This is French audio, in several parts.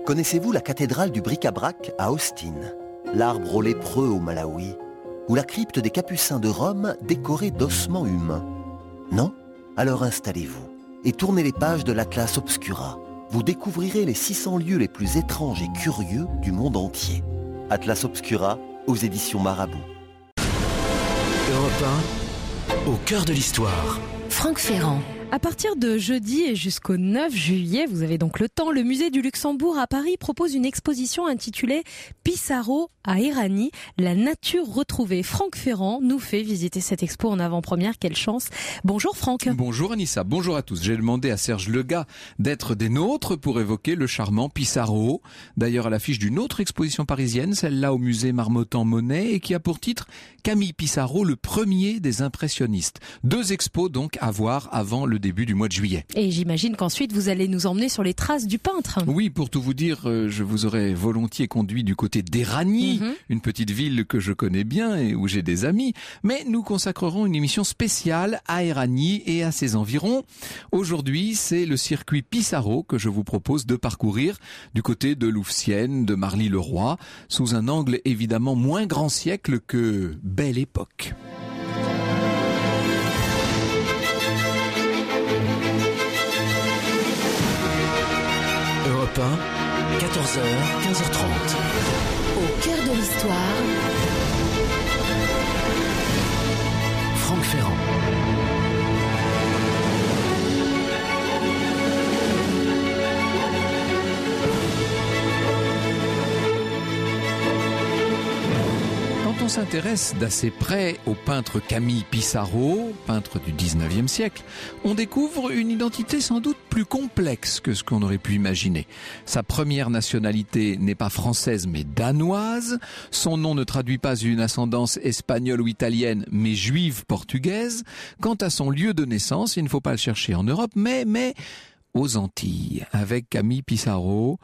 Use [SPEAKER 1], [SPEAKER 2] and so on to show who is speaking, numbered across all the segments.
[SPEAKER 1] Connaissez-vous la cathédrale du bric-à-brac à Austin, l'arbre aux lépreux au Malawi, ou la crypte des Capucins de Rome décorée d'ossements humains? Non? Alors installez-vous et tournez les pages de l'Atlas Obscura. Vous découvrirez les 600 lieux les plus étranges et curieux du monde entier. Atlas Obscura, aux éditions Marabout.
[SPEAKER 2] Europe 1, au cœur de l'histoire.
[SPEAKER 3] Franck Ferrand.
[SPEAKER 4] À partir de jeudi et jusqu'au 9 juillet, vous avez donc le temps, le musée du Luxembourg à Paris propose une exposition intitulée Pissarro à Éragny, la nature retrouvée. Franck Ferrand nous fait visiter cette expo en avant-première. Quelle chance. Bonjour Franck.
[SPEAKER 5] Bonjour Anissa, bonjour à tous. J'ai demandé à Serge Legat d'être des nôtres pour évoquer le charmant Pissarro. D'ailleurs à l'affiche d'une autre exposition parisienne, celle-là au musée Marmottan-Monet, et qui a pour titre Camille Pissarro, le premier des impressionnistes. 2 expos donc à voir avant le début du mois de juillet.
[SPEAKER 4] Et j'imagine qu'ensuite vous allez nous emmener sur les traces du peintre.
[SPEAKER 5] Oui, pour tout vous dire, je vous aurais volontiers conduit du côté d'Éragny, une petite ville que je connais bien et où j'ai des amis, mais nous consacrerons une émission spéciale à Éragny et à ses environs. Aujourd'hui, c'est le circuit Pissarro que je vous propose de parcourir du côté de Louvciennes, de Marly-le-Roi, sous un angle évidemment moins grand siècle que Belle Époque.
[SPEAKER 2] Europe 1, 14h, 15h30.
[SPEAKER 3] Au cœur de l'histoire.
[SPEAKER 2] Franck Ferrand.
[SPEAKER 5] Quand on s'intéresse d'assez près au peintre Camille Pissarro, peintre du 19e siècle, on découvre une identité sans doute plus complexe que ce qu'on aurait pu imaginer. Sa première nationalité n'est pas française mais danoise, son nom ne traduit pas une ascendance espagnole ou italienne mais juive portugaise. Quant à son lieu de naissance, il ne faut pas le chercher en Europe, mais aux Antilles. Avec Camille Pissarro,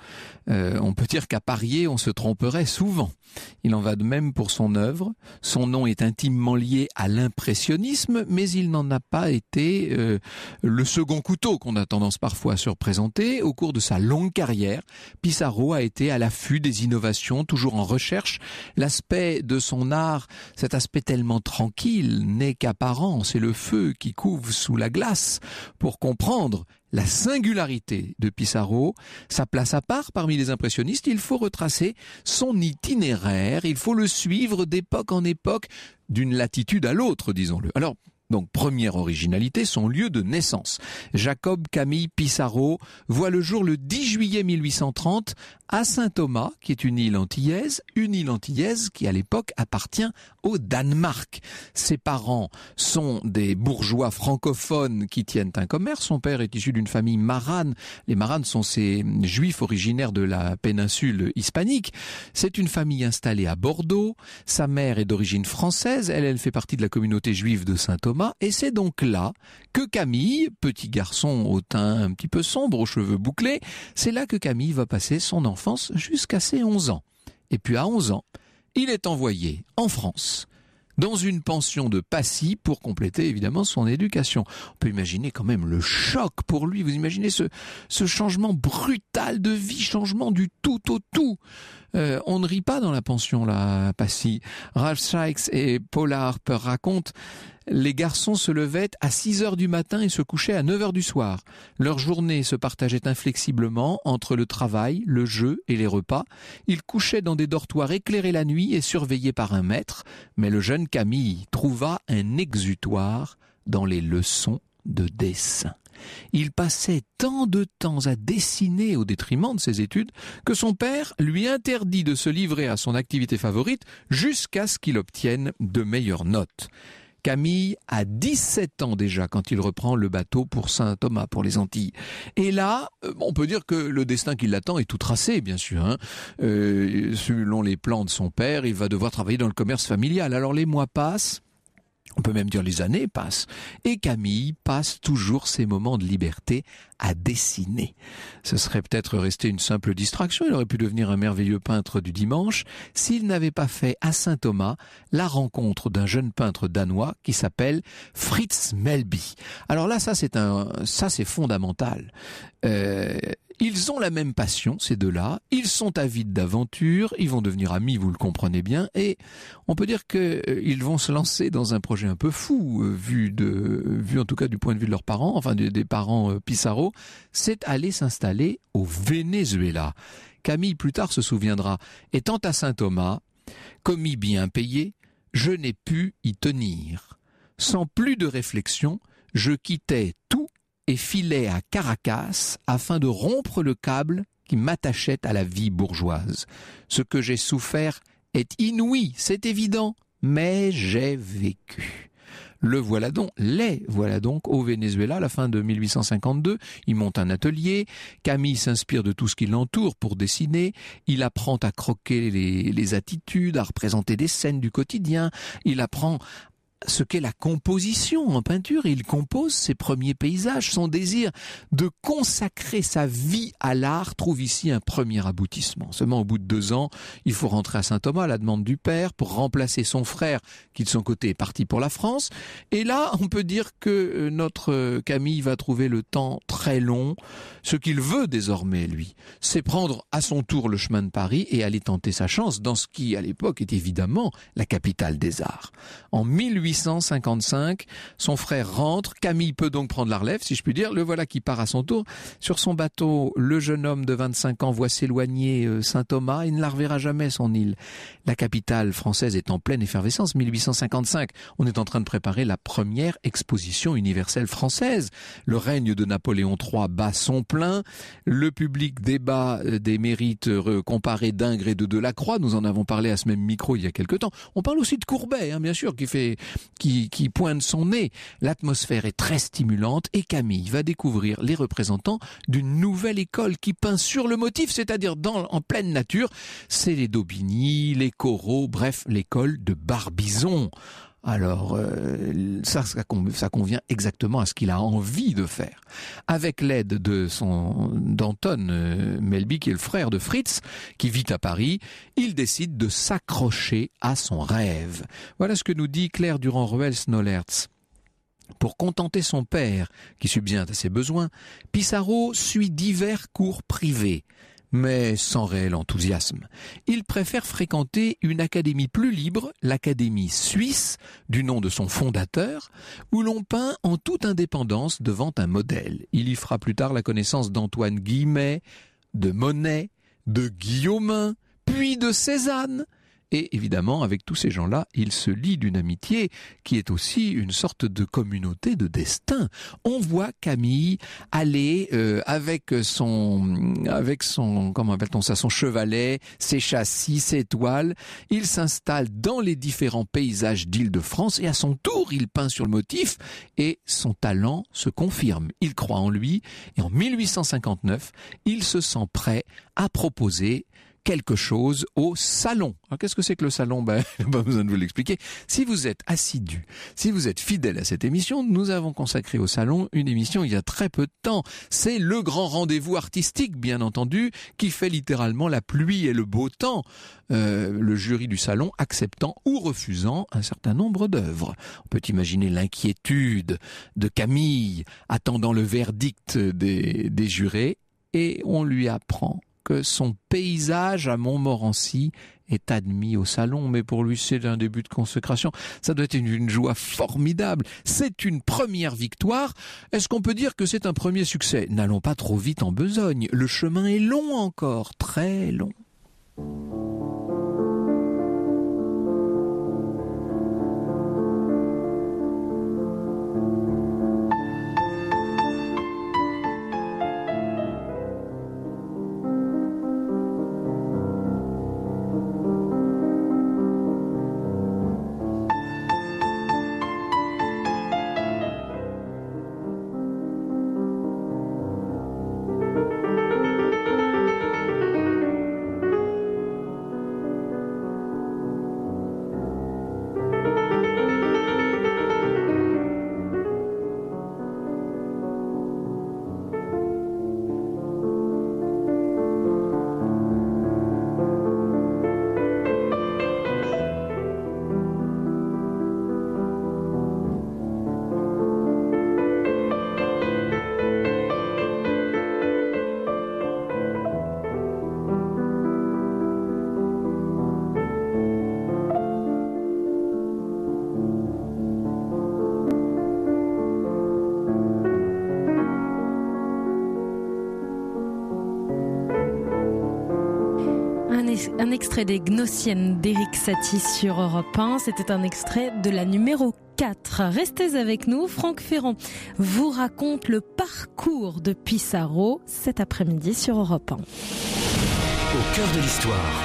[SPEAKER 5] on peut dire qu'à parier, on se tromperait souvent. Il en va de même pour son œuvre. Son nom est intimement lié à l'impressionnisme, mais il n'en a pas été le second couteau qu'on a tendance parfois à se représenter. Au cours de sa longue carrière, Pissarro a été à l'affût des innovations, toujours en recherche. L'aspect de son art, cet aspect tellement tranquille, n'est qu'apparent. C'est le feu qui couve sous la glace. Pour comprendre la singularité de Pissarro, sa place à part parmi les impressionnistes, il faut retracer son itinéraire, il faut le suivre d'époque en époque, d'une latitude à l'autre, disons-le. Alors, donc, première originalité, son lieu de naissance. Jacob Camille Pissarro voit le jour le 10 juillet 1830 à Saint-Thomas, qui est une île antillaise qui à l'époque appartient au Danemark. Ses parents sont des bourgeois francophones qui tiennent un commerce. Son père est issu d'une famille marane. Les maranes sont ces juifs originaires de la péninsule hispanique. C'est une famille installée à Bordeaux. Sa mère est d'origine française. Elle fait partie de la communauté juive de Saint-Thomas. Et c'est donc là que Camille, petit garçon au teint un petit peu sombre, aux cheveux bouclés, c'est là que Camille va passer son enfance jusqu'à ses 11 ans. Et puis à 11 ans, il est envoyé en France, dans une pension de Passy pour compléter évidemment son éducation. On peut imaginer quand même le choc pour lui. Vous imaginez ce changement brutal de vie, changement du tout au tout. On ne rit pas dans la pension là, à Passy. Ralph Sykes et Paula Harper racontent: les garçons se levaient à 6h du matin et se couchaient à 9h du soir. Leur journée se partageait inflexiblement entre le travail, le jeu et les repas. Ils couchaient dans des dortoirs éclairés la nuit et surveillés par un maître. Mais le jeune Camille trouva un exutoire dans les leçons de dessin. Il passait tant de temps à dessiner au détriment de ses études que son père lui interdit de se livrer à son activité favorite jusqu'à ce qu'il obtienne de meilleures notes. Camille a 17 ans déjà quand il reprend le bateau pour Saint-Thomas, pour les Antilles. Et là, on peut dire que le destin qui l'attend est tout tracé, bien sûr. Selon les plans de son père, il va devoir travailler dans le commerce familial. Alors les mois passent. On peut même dire les années passent. Et Camille passe toujours ses moments de liberté à dessiner. Ce serait peut-être resté une simple distraction, il aurait pu devenir un merveilleux peintre du dimanche s'il n'avait pas fait à Saint-Thomas la rencontre d'un jeune peintre danois qui s'appelle Fritz Melby. Alors là, ça c'est fondamental. Ils ont la même passion, ces deux-là. Ils sont avides d'aventure. Ils vont devenir amis, vous le comprenez bien. Et on peut dire qu'ils vont se lancer dans un projet un peu fou, vu en tout cas du point de vue de leurs parents, enfin des parents Pissarro. C'est aller s'installer au Venezuela. Camille, plus tard, se souviendra. Étant à Saint-Thomas, commis bien payé, je n'ai pu y tenir. Sans plus de réflexion, je quittais tout et filait à Caracas afin de rompre le câble qui m'attachait à la vie bourgeoise. Ce que j'ai souffert est inouï, c'est évident, mais j'ai vécu. Les voilà donc au Venezuela à la fin de 1852. Il monte un atelier. Camille s'inspire de tout ce qui l'entoure pour dessiner. Il apprend à croquer les attitudes, à représenter des scènes du quotidien. Il apprend ce qu'est la composition en peinture. Il compose ses premiers paysages. Son désir de consacrer sa vie à l'art trouve ici un premier aboutissement. Seulement au bout de 2 ans, il faut rentrer à Saint-Thomas à la demande du père pour remplacer son frère qui de son côté est parti pour la France. Et là, on peut dire que notre Camille va trouver le temps très long. Ce qu'il veut désormais, lui, c'est prendre à son tour le chemin de Paris et aller tenter sa chance dans ce qui, à l'époque, est évidemment la capitale des arts. En 1855, son frère rentre, Camille peut donc prendre la relève, si je puis dire, le voilà qui part à son tour. Sur son bateau, le jeune homme de 25 ans voit s'éloigner Saint-Thomas, il ne la reverra jamais son île. La capitale française est en pleine effervescence, 1855, on est en train de préparer la première exposition universelle française. Le règne de Napoléon III bat son plein, le public débat des mérites comparés d'Ingres et de Delacroix, nous en avons parlé à ce même micro il y a quelque temps. On parle aussi de Courbet, bien sûr, qui pointe son nez. L'atmosphère est très stimulante et Camille va découvrir les représentants d'une nouvelle école qui peint sur le motif, c'est-à-dire en pleine nature. C'est les Daubigny, les Corot, bref, l'école de Barbizon. Alors, ça convient exactement à ce qu'il a envie de faire. Avec l'aide d'Anton Melby, qui est le frère de Fritz, qui vit à Paris, il décide de s'accrocher à son rêve. Voilà ce que nous dit Claire Durand-Ruel-Snollertz. Pour contenter son père, qui subvient à ses besoins, Pissarro suit divers cours privés, mais sans réel enthousiasme. Il préfère fréquenter une académie plus libre, l'Académie suisse, du nom de son fondateur, où l'on peint en toute indépendance devant un modèle. Il y fera plus tard la connaissance d'Antoine Guimet, de Monet, de Guillaumin, puis de Cézanne. Et évidemment, avec tous ces gens-là, il se lie d'une amitié qui est aussi une sorte de communauté de destin. On voit Camille aller avec son comment appelle-t-on ça, son chevalet, ses châssis, ses toiles. Il s'installe dans les différents paysages d'Île-de-France et à son tour, il peint sur le motif et son talent se confirme. Il croit en lui et en 1859, il se sent prêt à proposer quelque chose au salon. Alors, qu'est-ce que c'est que le salon ? Pas besoin de vous l'expliquer. Si vous êtes assidu, si vous êtes fidèle à cette émission, nous avons consacré au salon une émission il y a très peu de temps. C'est le grand rendez-vous artistique, bien entendu, qui fait littéralement la pluie et le beau temps. Le jury du salon acceptant ou refusant un certain nombre d'œuvres. On peut imaginer l'inquiétude de Camille attendant le verdict des jurés et on lui apprend que son paysage à Montmorency est admis au salon, mais pour lui c'est un début de consécration. Ça doit être une joie formidable. C'est une première victoire. Est-ce qu'on peut dire que c'est un premier succès ? N'allons pas trop vite en besogne. Le chemin est long encore, très long.
[SPEAKER 4] un extrait des Gnossiennes d'Éric Satie sur Europe 1. C'était un extrait de la numéro 4. Restez avec nous. Franck Ferrand vous raconte le parcours de Pissarro cet après-midi sur Europe 1.
[SPEAKER 2] Au cœur de l'histoire.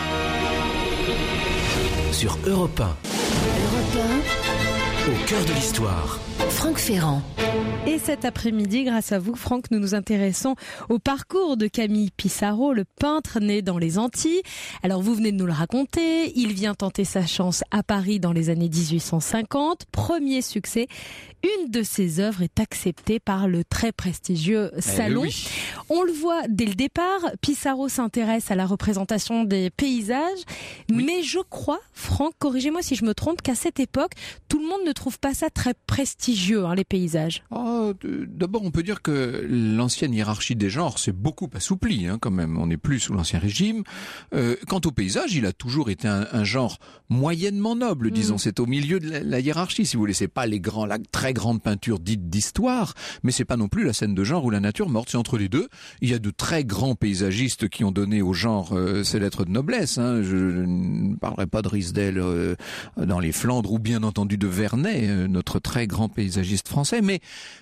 [SPEAKER 2] Sur Europe 1.
[SPEAKER 3] Europe
[SPEAKER 2] Au cœur de l'histoire.
[SPEAKER 3] 1, Franck Ferrand.
[SPEAKER 4] Et cet après-midi, grâce à vous, Franck, nous nous intéressons au parcours de Camille Pissarro, le peintre né dans les Antilles. Alors, vous venez de nous le raconter. Il vient tenter sa chance à Paris dans les années 1850. Premier succès. Une de ses œuvres est acceptée par le très prestigieux Salon.
[SPEAKER 5] Oui.
[SPEAKER 4] On le voit dès le départ. Pissarro s'intéresse à la représentation des paysages.
[SPEAKER 5] Oui.
[SPEAKER 4] Mais je crois, Franck, corrigez-moi si je me trompe, qu'à cette époque, tout le monde ne trouve pas ça très prestigieux, les paysages.
[SPEAKER 5] D'abord, on peut dire que l'ancienne hiérarchie des genres s'est beaucoup assouplie, quand même. On n'est plus sous l'Ancien Régime. Quant au paysage, il a toujours été un genre moyennement noble, disons. C'est au milieu de la hiérarchie, si vous voulez. C'est pas la très grande peinture dite d'histoire, mais c'est pas non plus la scène de genre ou la nature morte. C'est entre les deux. Il y a de très grands paysagistes qui ont donné au genre ses lettres de noblesse. Je ne parlerai pas de Riesdel dans les Flandres ou bien entendu de Vernet, notre très grand paysagiste français, mais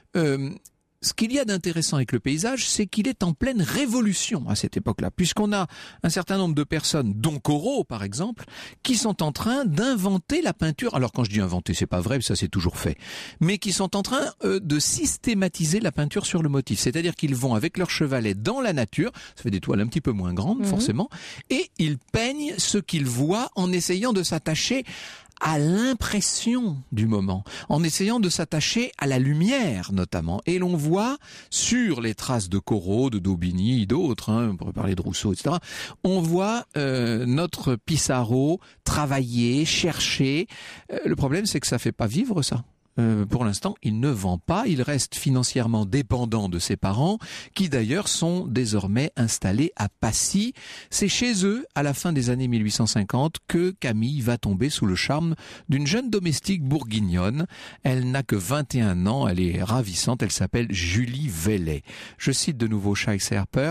[SPEAKER 5] ce qu'il y a d'intéressant avec le paysage, c'est qu'il est en pleine révolution à cette époque-là, puisqu'on a un certain nombre de personnes, dont Corot par exemple, qui sont en train d'inventer la peinture. Alors quand je dis inventer, c'est pas vrai, ça c'est toujours fait, mais qui sont en train de systématiser la peinture sur le motif. C'est-à-dire qu'ils vont avec leur chevalet dans la nature, ça fait des toiles un petit peu moins grandes forcément, et ils peignent ce qu'ils voient en essayant de s'attacher à l'impression du moment, en essayant de s'attacher à la lumière notamment. Et l'on voit sur les traces de Corot, de Daubigny, d'autres, on pourrait parler de Rousseau, etc., on voit notre Pissarro travailler, chercher. Le problème, c'est que ça fait pas vivre ça. Pour l'instant, il ne vend pas, il reste financièrement dépendant de ses parents, qui d'ailleurs sont désormais installés à Passy. C'est chez eux, à la fin des années 1850, que Camille va tomber sous le charme d'une jeune domestique bourguignonne. Elle n'a que 21 ans, elle est ravissante, elle s'appelle Julie Vellet. Je cite de nouveau Shakespeare.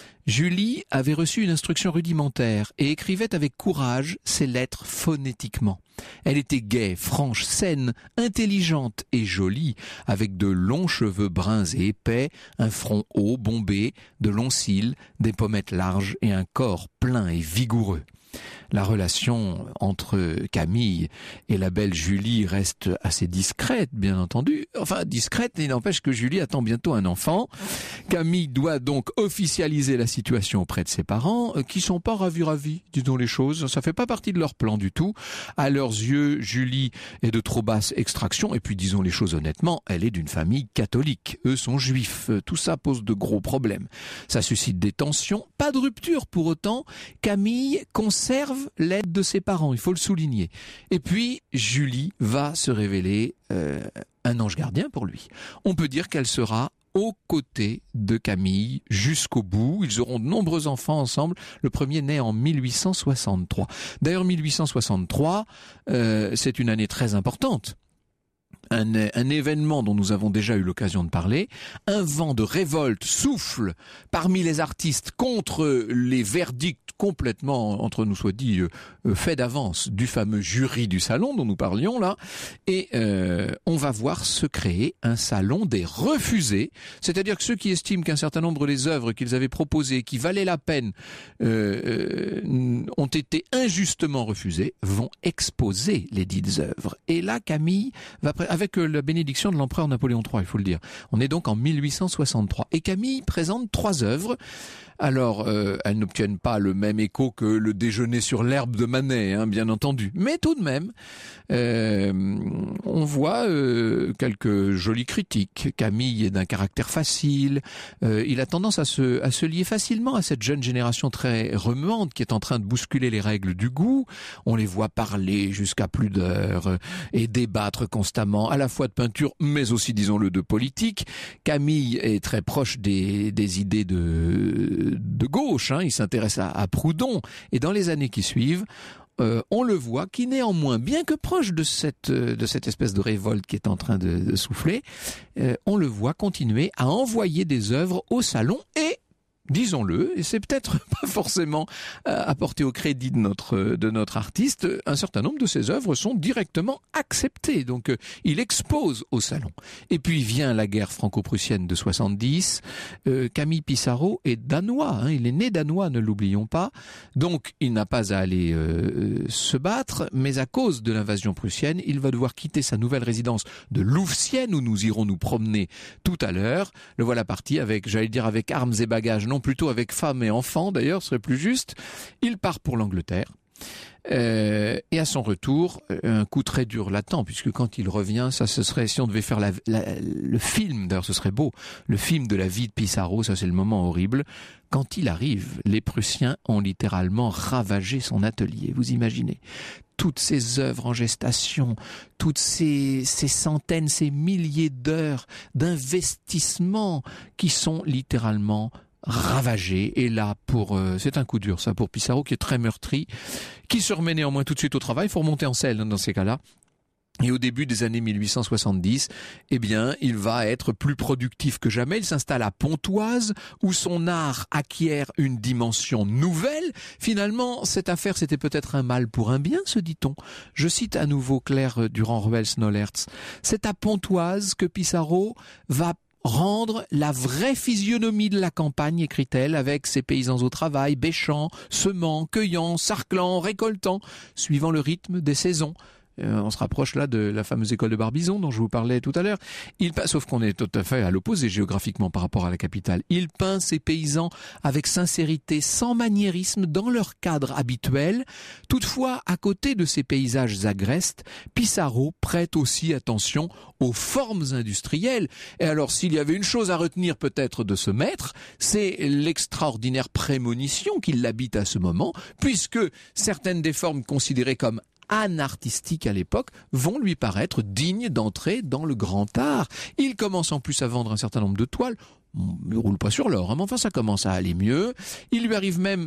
[SPEAKER 5] Julie avait reçu une instruction rudimentaire et écrivait avec courage ses lettres phonétiquement. Elle était gaie, franche, saine, intelligente et jolie, avec de longs cheveux bruns et épais, un front haut, bombé, de longs cils, des pommettes larges et un corps plein et vigoureux. La relation entre Camille et la belle Julie reste assez discrète, bien entendu. Enfin, discrète, il n'empêche que Julie attend bientôt un enfant. Camille doit donc officialiser la situation auprès de ses parents, qui sont pas ravis, disons les choses. Ça fait pas partie de leur plan du tout. À leurs yeux, Julie est de trop basse extraction, et puis disons les choses honnêtement, elle est d'une famille catholique. Eux sont juifs. Tout ça pose de gros problèmes. Ça suscite des tensions. Pas de rupture pour autant. Camille conserve l'aide de ses parents, il faut le souligner. Et puis, Julie va se révéler un ange gardien pour lui. On peut dire qu'elle sera aux côtés de Camille jusqu'au bout. Ils auront de nombreux enfants ensemble. Le premier naît en 1863. D'ailleurs, 1863, c'est une année très importante. Un événement dont nous avons déjà eu l'occasion de parler. Un vent de révolte souffle parmi les artistes contre les verdicts complètement, entre nous soit dit, faits d'avance du fameux jury du salon dont nous parlions là. Et on va voir se créer un salon des refusés, c'est-à-dire que ceux qui estiment qu'un certain nombre des œuvres qu'ils avaient proposées, qui valaient la peine, ont été injustement refusées, vont exposer les dites œuvres. Et là, Camille va avec la bénédiction de l'empereur Napoléon III, il faut le dire. On est donc en 1863. Et Camille présente 3 œuvres. Alors, elles n'obtiennent pas le même écho que le déjeuner sur l'herbe de Manet, bien entendu. Mais tout de même, on voit quelques jolies critiques. Camille est d'un caractère facile. Il a tendance à se lier facilement à cette jeune génération très remuante qui est en train de bousculer les règles du goût. On les voit parler jusqu'à plus d'heures et débattre constamment, à la fois de peinture, mais aussi, disons-le, de politique. Camille est très proche des idées de gauche, il s'intéresse à Proudhon, et dans les années qui suivent, on le voit qui néanmoins, bien que proche de cette espèce de révolte qui est en train de souffler, on le voit continuer à envoyer des œuvres au salon et disons-le, et c'est peut-être pas forcément apporté au crédit de notre artiste, un certain nombre de ses œuvres sont directement acceptées. Donc il expose au salon. Et puis vient la guerre franco-prussienne de 70. Camille Pissarro est danois, il est né danois, ne l'oublions pas. Donc il n'a pas à aller se battre, mais à cause de l'invasion prussienne, il va devoir quitter sa nouvelle résidence de Louvciennes, où nous irons nous promener tout à l'heure. Le voilà parti avec, j'allais dire avec armes et bagages, non, plutôt avec femmes et enfants d'ailleurs, ce serait plus juste. Il part pour l'Angleterre. Et à son retour, un coup très dur l'attend, puisque quand il revient, ça ce serait, si on devait faire le film, d'ailleurs ce serait beau, le film de la vie de Pissarro, ça c'est le moment horrible. Quand il arrive, les Prussiens ont littéralement ravagé son atelier, vous imaginez. Toutes ces œuvres en gestation, toutes ces centaines, ces milliers d'heures d'investissement qui sont littéralement ravagées. Et là, c'est un coup dur, ça, pour Pissarro, qui est très meurtri, qui se remet néanmoins tout de suite au travail. Il faut remonter en selle dans ces cas-là. Et au début des années 1870, eh bien, il va être plus productif que jamais. Il s'installe à Pontoise, où son art acquiert une dimension nouvelle. Finalement, cette affaire, c'était peut-être un mal pour un bien, se dit-on. Je cite à nouveau Claire Durand-Ruel-Snolertz. C'est à Pontoise que Pissarro va rendre la vraie physionomie de la campagne, écrit-elle, avec ses paysans au travail, bêchant, semant, cueillant, sarclant, récoltant, suivant le rythme des saisons. On se rapproche là de la fameuse école de Barbizon dont je vous parlais tout à l'heure. Sauf qu'on est tout à fait à l'opposé géographiquement par rapport à la capitale. Il peint ses paysans avec sincérité, sans maniérisme, dans leur cadre habituel. Toutefois, à côté de ces paysages agrestes, Pissarro prête aussi attention aux formes industrielles. Et alors, s'il y avait une chose à retenir peut-être de ce maître, c'est l'extraordinaire prémonition qui l'habite à ce moment, puisque certaines des formes considérées comme anartistiques à l'époque vont lui paraître dignes d'entrer dans le grand art. Il commence en plus à vendre un certain nombre de toiles. Il roule pas sur l'or, mais enfin ça commence à aller mieux. Il lui arrive même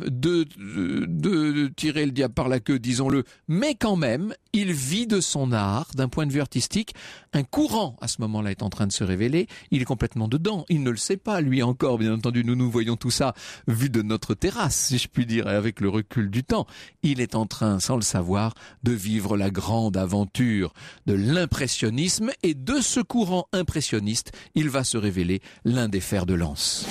[SPEAKER 5] de tirer le diable par la queue, disons-le, mais quand même, il vit de son art d'un point de vue artistique. Un courant, à ce moment-là, est en train de se révéler. Il est complètement dedans. Il ne le sait pas, lui encore, bien entendu. Nous voyons tout ça vu de notre terrasse, si je puis dire, avec le recul du temps. Il est en train, sans le savoir, de vivre la grande aventure de l'impressionnisme, et de ce courant impressionniste, il va se révéler l'un des fers de lance.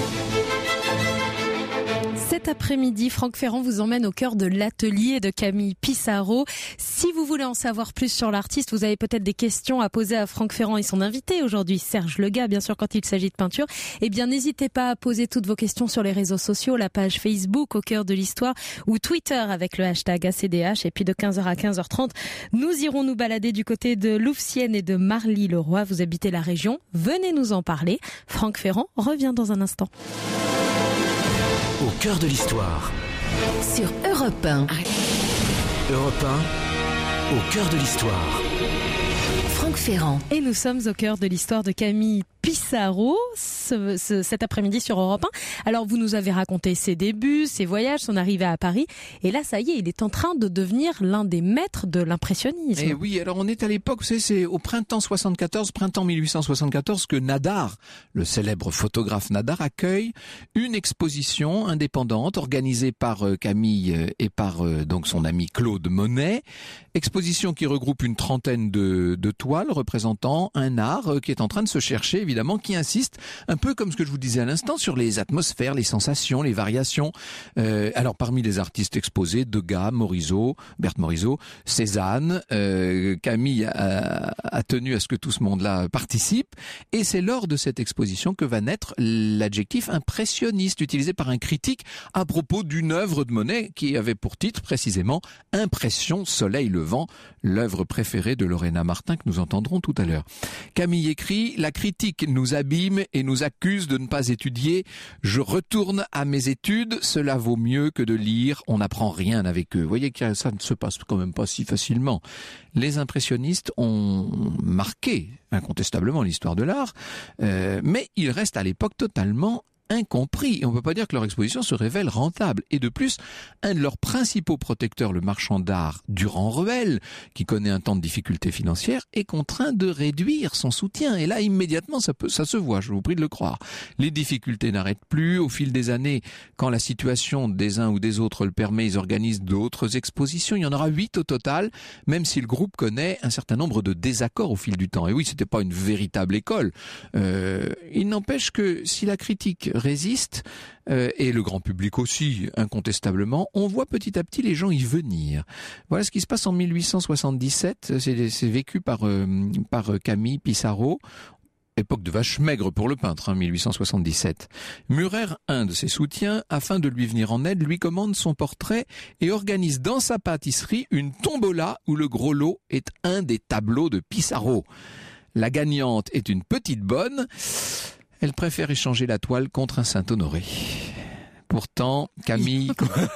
[SPEAKER 4] Cet après-midi, Franck Ferrand vous emmène au cœur de l'atelier de Camille Pissarro. Si vous voulez en savoir plus sur l'artiste, vous avez peut-être des questions à poser à Franck Ferrand et son invité aujourd'hui, Serge Legas, bien sûr, quand il s'agit de peinture. Eh bien, n'hésitez pas à poser toutes vos questions sur les réseaux sociaux, la page Facebook Au cœur de l'histoire ou Twitter avec le hashtag ACDH. Et puis de 15h à 15h30, nous irons nous balader du côté de Louvciennes et de Marly-le-Roi. Vous habitez la région, venez nous en parler. Franck Ferrand revient dans un instant.
[SPEAKER 2] Au cœur de l'histoire.
[SPEAKER 3] Sur Europe 1.
[SPEAKER 2] Europe 1, au cœur de l'histoire.
[SPEAKER 3] Franck Ferrand.
[SPEAKER 4] Et nous sommes au cœur de l'histoire de Camille Pissarro cet après-midi sur Europe 1. Alors vous nous avez raconté ses débuts, ses voyages, son arrivée à Paris. Et là, ça y est, il est en train de devenir l'un des maîtres de l'impressionnisme.
[SPEAKER 5] Et oui, alors on est à l'époque, c'est au printemps 1874 que Nadar, le célèbre photographe Nadar, accueille une exposition indépendante organisée par Camille et par donc son ami Claude Monet. Exposition qui regroupe une trentaine de toiles représentant un art qui est en train de se chercher, évidemment, qui insiste un peu comme ce que je vous disais à l'instant sur les atmosphères, les sensations, les variations. Alors parmi les artistes exposés, Degas, Berthe Morisot, Cézanne, Camille a tenu à ce que tout ce monde-là participe, et c'est lors de cette exposition que va naître l'adjectif impressionniste utilisé par un critique à propos d'une œuvre de Monet qui avait pour titre précisément Impression Soleil Levant, l'œuvre préférée de Lorena Martin que nous entendrons tout à l'heure. Camille écrit: la critique nous abîme et nous accuse de ne pas étudier. Je retourne à mes études, cela vaut mieux que de lire, on n'apprend rien avec eux. Vous voyez que ça ne se passe quand même pas si facilement. Les impressionnistes ont marqué incontestablement l'histoire de l'art, mais ils restent à l'époque totalement incompris. Et on ne peut pas dire que leur exposition se révèle rentable. Et de plus, un de leurs principaux protecteurs, le marchand d'art Durand-Ruel, qui connaît un temps de difficulté financière, est contraint de réduire son soutien. Et là, immédiatement, ça se voit, je vous prie de le croire. Les difficultés n'arrêtent plus. Au fil des années, quand la situation des uns ou des autres le permet, ils organisent d'autres expositions. Il y en aura 8 au total, même si le groupe connaît un certain nombre de désaccords au fil du temps. Et oui, c'était pas une véritable école. Il n'empêche que si la critique résiste, et le grand public aussi, incontestablement, on voit petit à petit les gens y venir. Voilà ce qui se passe en 1877. C'est vécu par Camille Pissarro. Époque de vache maigre pour le peintre, 1877. Murer, un de ses soutiens, afin de lui venir en aide, lui commande son portrait et organise dans sa pâtisserie une tombola où le gros lot est un des tableaux de Pissarro. La gagnante est une petite bonne. Elle préfère échanger la toile contre un Saint-Honoré. Pourtant, Camille...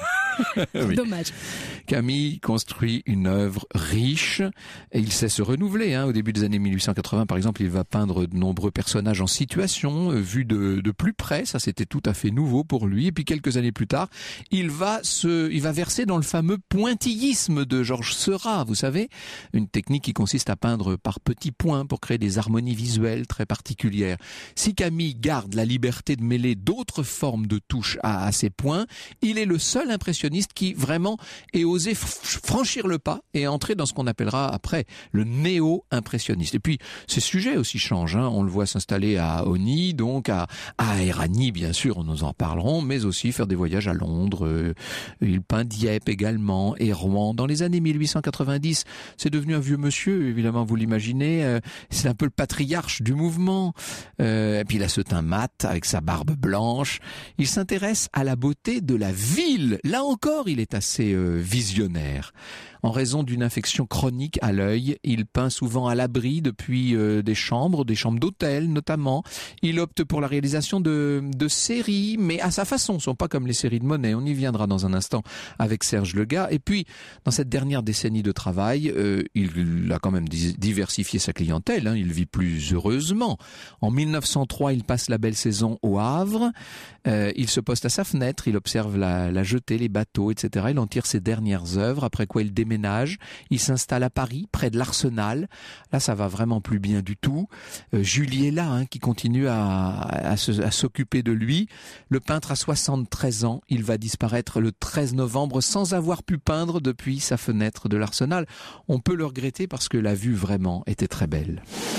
[SPEAKER 5] Oui.
[SPEAKER 4] Dommage.
[SPEAKER 5] Camille construit une œuvre riche et il sait se renouveler. Au début des années 1880, par exemple, il va peindre de nombreux personnages en situation, vus de plus près. Ça, c'était tout à fait nouveau pour lui. Et puis, quelques années plus tard, il va verser dans le fameux pointillisme de Georges Seurat. Vous savez, une technique qui consiste à peindre par petits points pour créer des harmonies visuelles très particulières. Si Camille garde la liberté de mêler d'autres formes de touches à ces points, il est le seul impressionniste qui vraiment ait osé franchir le pas et entrer dans ce qu'on appellera après le néo-impressionniste. Et puis, ses sujets aussi changent. On le voit s'installer à Osny, donc à Éragny, bien sûr, nous en parlerons, mais aussi faire des voyages à Londres. Il peint Dieppe également et Rouen. Dans les années 1890, c'est devenu un vieux monsieur, évidemment, vous l'imaginez. C'est un peu le patriarche du mouvement. Et puis, il a ce teint mat avec sa barbe blanche. Il s'intéresse à la beauté de la ville. Là encore, il est assez visionnaire. En raison d'une infection chronique à l'œil, il peint souvent à l'abri depuis des chambres d'hôtel notamment. Il opte pour la réalisation de séries, mais à sa façon. Ce ne sont pas comme les séries de Monet. On y viendra dans un instant avec Serge Legas. Et puis, dans cette dernière décennie de travail, il a quand même diversifié sa clientèle. Il vit plus heureusement. En 1903, il passe la belle saison au Havre. Il se poste à sa fenêtre. Il observe la jetée, les bateaux, etc. Il en tire ses dernières œuvres, après quoi il déménage. Il s'installe à Paris, près de l'Arsenal. Là, ça va vraiment plus bien du tout. Julie est là, qui continue à s'occuper de lui. Le peintre a 73 ans. Il va disparaître le 13 novembre sans avoir pu peindre depuis sa fenêtre de l'Arsenal. On peut le regretter parce que la vue vraiment était très belle.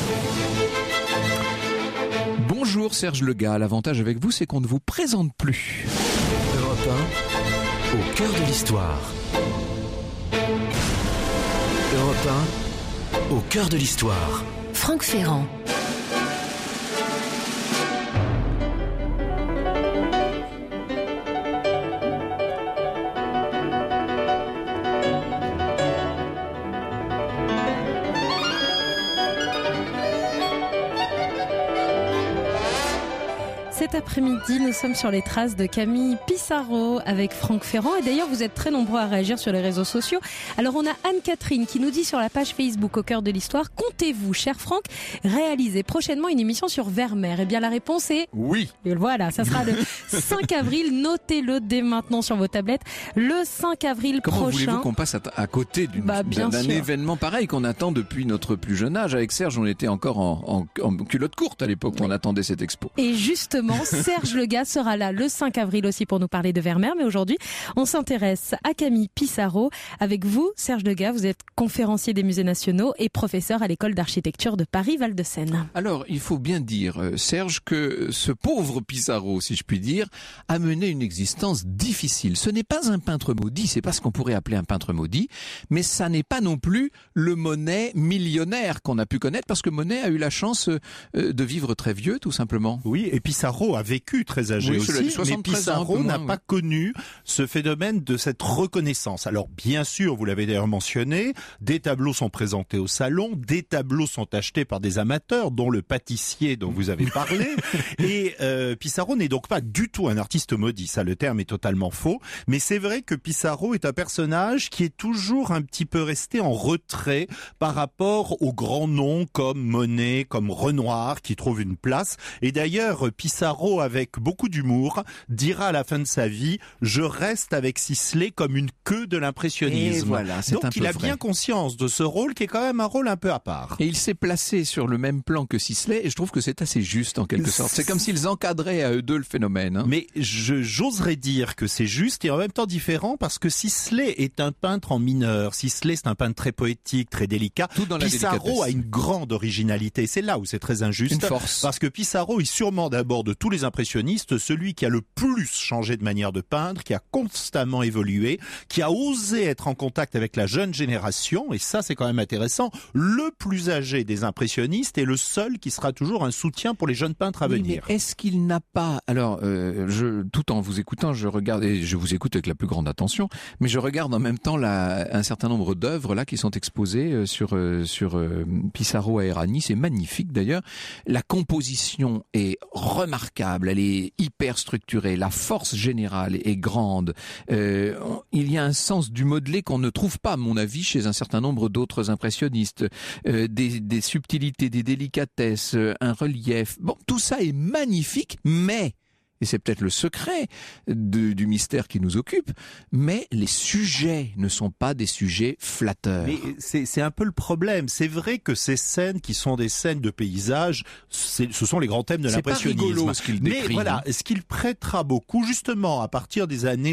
[SPEAKER 5] Bonjour Serge Legas. L'avantage avec vous, c'est qu'on ne vous présente plus.
[SPEAKER 2] Europe 1, au cœur de l'histoire. Europe 1, au cœur de l'histoire.
[SPEAKER 3] Franck Ferrand.
[SPEAKER 4] Cet après-midi, nous sommes sur les traces de Camille Pissarro avec Franck Ferrand. Et d'ailleurs, vous êtes très nombreux à réagir sur les réseaux sociaux. Alors, on a Anne-Catherine qui nous dit sur la page Facebook Au cœur de l'histoire, comptez-vous, cher Franck, réaliser prochainement une émission sur Vermeer? Eh bien, la réponse est
[SPEAKER 5] oui.
[SPEAKER 4] Et voilà, ça sera le 5 avril. Notez-le dès maintenant sur vos tablettes. Le 5 avril
[SPEAKER 5] prochain.
[SPEAKER 4] Comment
[SPEAKER 5] voulez-vous qu'on passe à côté d'un événement pareil qu'on attend depuis notre plus jeune âge? Avec Serge, on était encore en culotte courte à l'époque où on attendait cette expo.
[SPEAKER 4] Et justement, Serge Legas sera là le 5 avril aussi pour nous parler de Vermeer. Mais aujourd'hui, on s'intéresse à Camille Pissarro. Avec vous, Serge Legas, vous êtes conférencier des musées nationaux et professeur à l'école d'architecture de Paris-Val-de-Seine.
[SPEAKER 5] Alors, il faut bien dire, Serge, que ce pauvre Pissarro, si je puis dire, a mené une existence difficile. Ce n'est pas un peintre maudit, c'est pas ce qu'on pourrait appeler un peintre maudit, mais ça n'est pas non plus le Monet millionnaire qu'on a pu connaître, parce que Monet a eu la chance de vivre très vieux, tout simplement.
[SPEAKER 6] Oui, et Pissarro a vécu très âgé aussi, mais Pissarro n'a pas connu ce phénomène de cette reconnaissance. Alors bien sûr, vous l'avez d'ailleurs mentionné, des tableaux sont présentés au salon, des tableaux sont achetés par des amateurs, dont le pâtissier dont vous avez parlé, et Pissarro n'est donc pas du tout un artiste maudit, ça le terme est totalement faux, mais c'est vrai que Pissarro est un personnage qui est toujours un petit peu resté en retrait par rapport aux grands noms comme Monet, comme Renoir, qui trouvent une place, et d'ailleurs Pissarro Pissarro, avec beaucoup d'humour, dira à la fin de sa vie « Je reste avec Sisley comme une queue de l'impressionnisme ».
[SPEAKER 5] Voilà, c'est
[SPEAKER 6] donc
[SPEAKER 5] un peu
[SPEAKER 6] il a
[SPEAKER 5] vrai.
[SPEAKER 6] bien conscience de ce rôle qui est quand même un rôle un peu à part.
[SPEAKER 5] Et il s'est placé sur le même plan que Sisley, et je trouve que c'est assez juste en quelque sorte. C'est comme s'ils encadraient à eux deux le phénomène.
[SPEAKER 6] Mais j'oserais dire que c'est juste et en même temps différent, parce que Sisley est un peintre en mineur. Sisley, c'est un peintre très poétique, très délicat.
[SPEAKER 5] Tout dans la
[SPEAKER 6] Pissarro a une grande originalité. C'est là où c'est très injuste.
[SPEAKER 5] Une force.
[SPEAKER 6] Parce que Pissarro est sûrement d'abord de tous les impressionnistes celui qui a le plus changé de manière de peindre, qui a constamment évolué, qui a osé être en contact avec la jeune génération, et ça c'est quand même intéressant, le plus âgé des impressionnistes et le seul qui sera toujours un soutien pour les jeunes peintres à venir.
[SPEAKER 5] Mais est-ce qu'il n'a pas... Alors, tout en vous écoutant, je regarde, et je vous écoute avec la plus grande attention, mais je regarde en même temps un certain nombre d'œuvres là qui sont exposées sur Pissarro à Errani. C'est magnifique d'ailleurs. La composition est remarquable, elle est hyper structurée, la force générale est grande. Il y a un sens du modelé qu'on ne trouve pas, à mon avis, chez un certain nombre d'autres impressionnistes. Des subtilités, des délicatesses, un relief. Bon, tout ça est magnifique, mais... et c'est peut-être le secret du mystère qui nous occupe, mais les sujets ne sont pas des sujets flatteurs.
[SPEAKER 6] Mais c'est un peu le problème. C'est vrai que ces scènes qui sont des scènes de paysage, ce sont les grands thèmes de l'impressionnisme.
[SPEAKER 5] C'est pas rigolo ce qu'il décrit.
[SPEAKER 6] Mais voilà, ce qu'il prêtera beaucoup, justement, à partir des années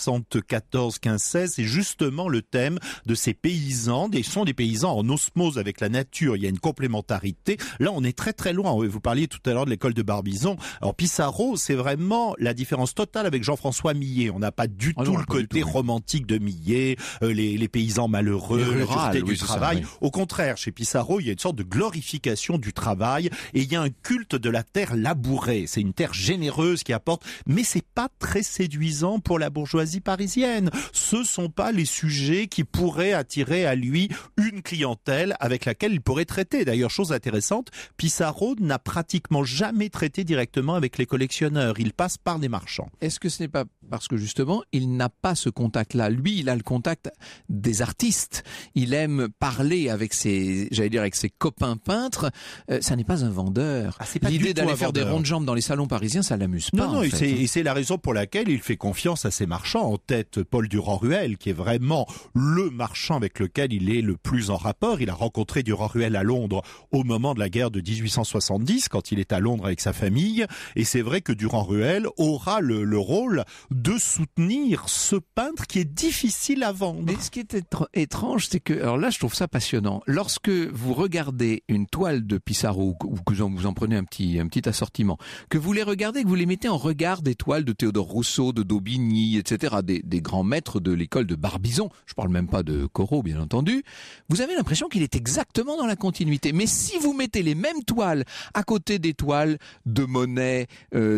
[SPEAKER 6] 74, 15, 16, c'est justement le thème de ces paysans. Ce sont des paysans en osmose avec la nature. Il y a une complémentarité. Là, on est très très loin. Vous parliez tout à l'heure de l'école de Barbizon. Alors Pissarro, c'est vraiment la différence totale avec Jean-François Millet. On n'a pas du tout le côté romantique de Millet, les paysans malheureux, la dureté du travail. Au contraire, chez Pissarro, il y a une sorte de glorification du travail et il y a un culte de la terre labourée. C'est une terre généreuse qui apporte, mais c'est pas très séduisant pour la bourgeoisie parisienne. Ce sont pas les sujets qui pourraient attirer à lui une clientèle avec laquelle il pourrait traiter. D'ailleurs, chose intéressante, Pissarro n'a pratiquement jamais traité directement avec les collectionneurs. Il passe par des marchands.
[SPEAKER 5] Est-ce que ce n'est pas parce que justement, il n'a pas ce contact-là? Lui, il a le contact des artistes. Il aime parler avec ses copains peintres. Ça n'est pas un vendeur. L'idée d'aller faire des rondes de jambes dans les salons parisiens, ça l'amuse pas.
[SPEAKER 6] Non, et c'est la raison pour laquelle il fait confiance à ses marchands. En tête, Paul Durand-Ruel, qui est vraiment le marchand avec lequel il est le plus en rapport. Il a rencontré Durand-Ruel à Londres au moment de la guerre de 1870, quand il est à Londres avec sa famille. Et c'est vrai que Durand-Ruel aura le rôle de soutenir ce peintre qui est difficile à vendre.
[SPEAKER 5] Mais ce qui est étrange, c'est que, alors là, je trouve ça passionnant. Lorsque vous regardez une toile de Pissarro, ou que vous en prenez un petit assortiment, que vous les regardez, que vous les mettez en regard des toiles de Théodore Rousseau, de Daubigny, etc., des grands maîtres de l'école de Barbizon, je parle même pas de Corot, bien entendu, vous avez l'impression qu'il est exactement dans la continuité. Mais si vous mettez les mêmes toiles à côté des toiles de Monet,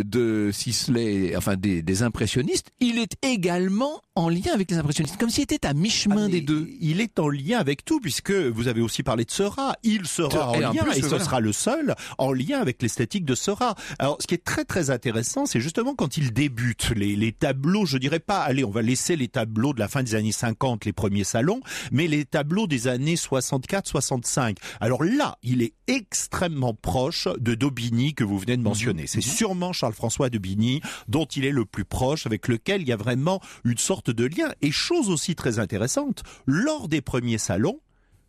[SPEAKER 5] de Sisley, enfin des impressionnistes, il est également en lien avec les impressionnistes, comme s'il était à mi-chemin des deux.
[SPEAKER 6] Il est en lien avec tout, puisque vous avez aussi parlé de Seurat. Il sera en lien, et ce sera le seul en lien avec l'esthétique de Seurat. Alors, ce qui est très très intéressant, c'est justement quand il débute les tableaux, je dirais pas, allez, on va laisser les tableaux de la fin des années 50, les premiers salons, mais les tableaux des années 64-65. Alors là, il est extrêmement proche de Daubigny que vous venez de mentionner. C'est sûrement Charles-François Daubigny dont il est le plus proche, avec lequel il y a vraiment une sorte de lien. Et chose aussi très intéressante, lors des premiers salons,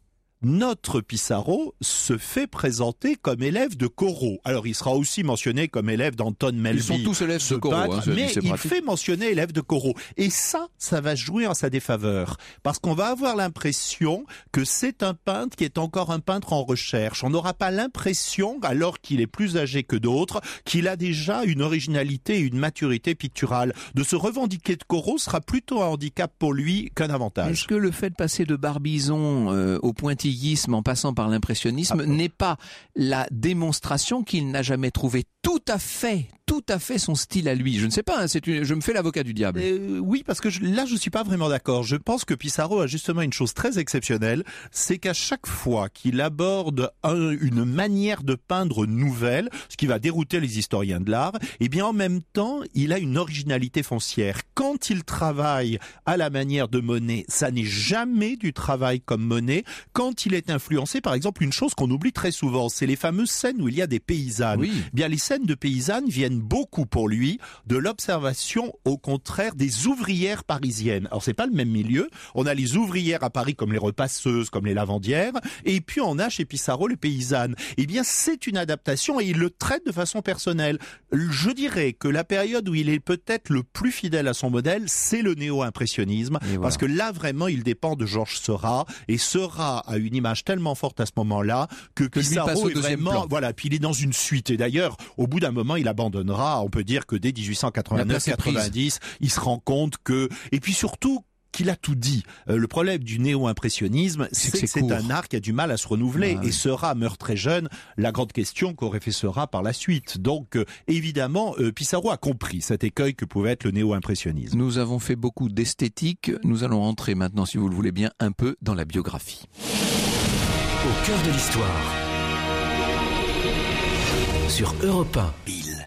[SPEAKER 6] notre Pissarro se fait présenter comme élève de Corot. Alors, il sera aussi mentionné comme élève d'Anton Melby.
[SPEAKER 5] Ils sont tous élèves de Corot,
[SPEAKER 6] mais il fait mentionner élève de Corot. Et ça va jouer en sa défaveur. Parce qu'on va avoir l'impression que c'est un peintre qui est encore un peintre en recherche. On n'aura pas l'impression, alors qu'il est plus âgé que d'autres, qu'il a déjà une originalité et une maturité picturale. De se revendiquer de Corot sera plutôt un handicap pour lui qu'un avantage.
[SPEAKER 5] Est-ce que le fait de passer de Barbizon au pointillé en passant par l'impressionnisme n'est pas la démonstration qu'il n'a jamais trouvé tout à fait son style à lui? Je ne sais pas, je me fais l'avocat du diable.
[SPEAKER 6] Oui, parce que là, je suis pas vraiment d'accord. Je pense que Pissarro a justement une chose très exceptionnelle, c'est qu'à chaque fois qu'il aborde une manière de peindre nouvelle, ce qui va dérouter les historiens de l'art, eh bien en même temps, il a une originalité foncière. Quand il travaille à la manière de Monet, ça n'est jamais du travail comme Monet. Quand il est influencé, par exemple, une chose qu'on oublie très souvent, c'est les fameuses scènes où il y a des paysannes.
[SPEAKER 5] Oui.
[SPEAKER 6] Bien, les scènes de paysannes viennent donne beaucoup pour lui de l'observation, au contraire, des ouvrières parisiennes. Alors c'est pas le même milieu. On a les ouvrières à Paris comme les repasseuses, comme les lavandières, et puis on a chez Pissarro les paysannes. Eh bien, c'est une adaptation et il le traite de façon personnelle. Je dirais que la période où il est peut-être le plus fidèle à son modèle, c'est le néo-impressionnisme, voilà. Parce que là, vraiment, il dépend de Georges Seurat, et Seurat a une image tellement forte à ce moment-là que Pissarro est vraiment... Voilà, puis il est dans une suite, et d'ailleurs, au bout d'un moment, il abandonnera. On peut dire que dès 1889-90, il se rend compte que... Et puis surtout, qu'il a tout dit. Le problème du néo-impressionnisme, c'est que c'est un art qui a du mal à se renouveler. Et Seurat meurt très jeune. La grande question qu'aurait fait Seurat par la suite. Donc, évidemment, Pissarro a compris cet écueil que pouvait être le néo-impressionnisme.
[SPEAKER 5] Nous avons fait beaucoup d'esthétique. Nous allons entrer maintenant, si vous le voulez bien, un peu dans la biographie.
[SPEAKER 2] Au cœur de l'histoire. Sur Europe 1.
[SPEAKER 3] Europe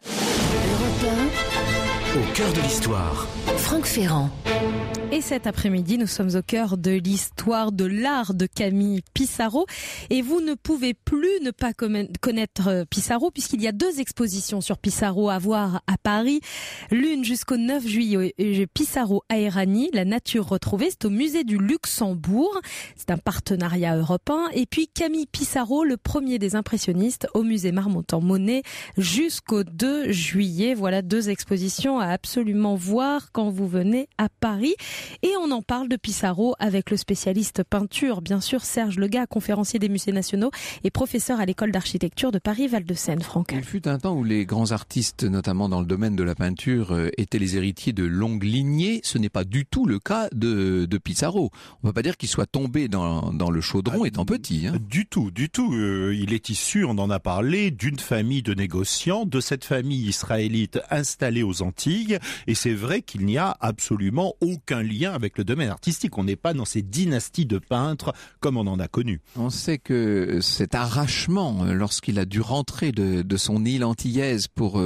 [SPEAKER 2] 1. Au cœur de l'histoire.
[SPEAKER 3] Franck Ferrand.
[SPEAKER 4] Et cet après-midi, nous sommes au cœur de l'histoire de l'art de Camille Pissarro. Et vous ne pouvez plus ne pas connaître Pissarro, puisqu'il y a 2 expositions sur Pissarro à voir à Paris. L'une jusqu'au 9 juillet, Pissarro à Éragny, la nature retrouvée. C'est au musée du Luxembourg. C'est un partenariat européen. Et puis Camille Pissarro, le premier des impressionnistes, au musée Marmottan-Monet jusqu'au 2 juillet. Voilà 2 expositions à absolument voir quand vous venez à Paris. Et on en parle de Pissarro avec le spécialiste peinture, bien sûr, Serge Legat, conférencier des musées nationaux et professeur à l'école d'architecture de Paris-Val-de-Seine. Franck.
[SPEAKER 5] Il fut un temps où les grands artistes, notamment dans le domaine de la peinture, étaient les héritiers de longues lignées. Ce n'est pas du tout le cas de Pissarro. On ne peut pas dire qu'il soit tombé dans le chaudron étant petit.
[SPEAKER 6] Du tout. Il est issu, on en a parlé, d'une famille de négociants, de cette famille israélite installée aux Antilles. Et c'est vrai qu'il n'y a absolument aucun lien avec le domaine artistique. On n'est pas dans ces dynasties de peintres comme on en a connu.
[SPEAKER 5] On sait que cet arrachement, lorsqu'il a dû rentrer de son île antillaise pour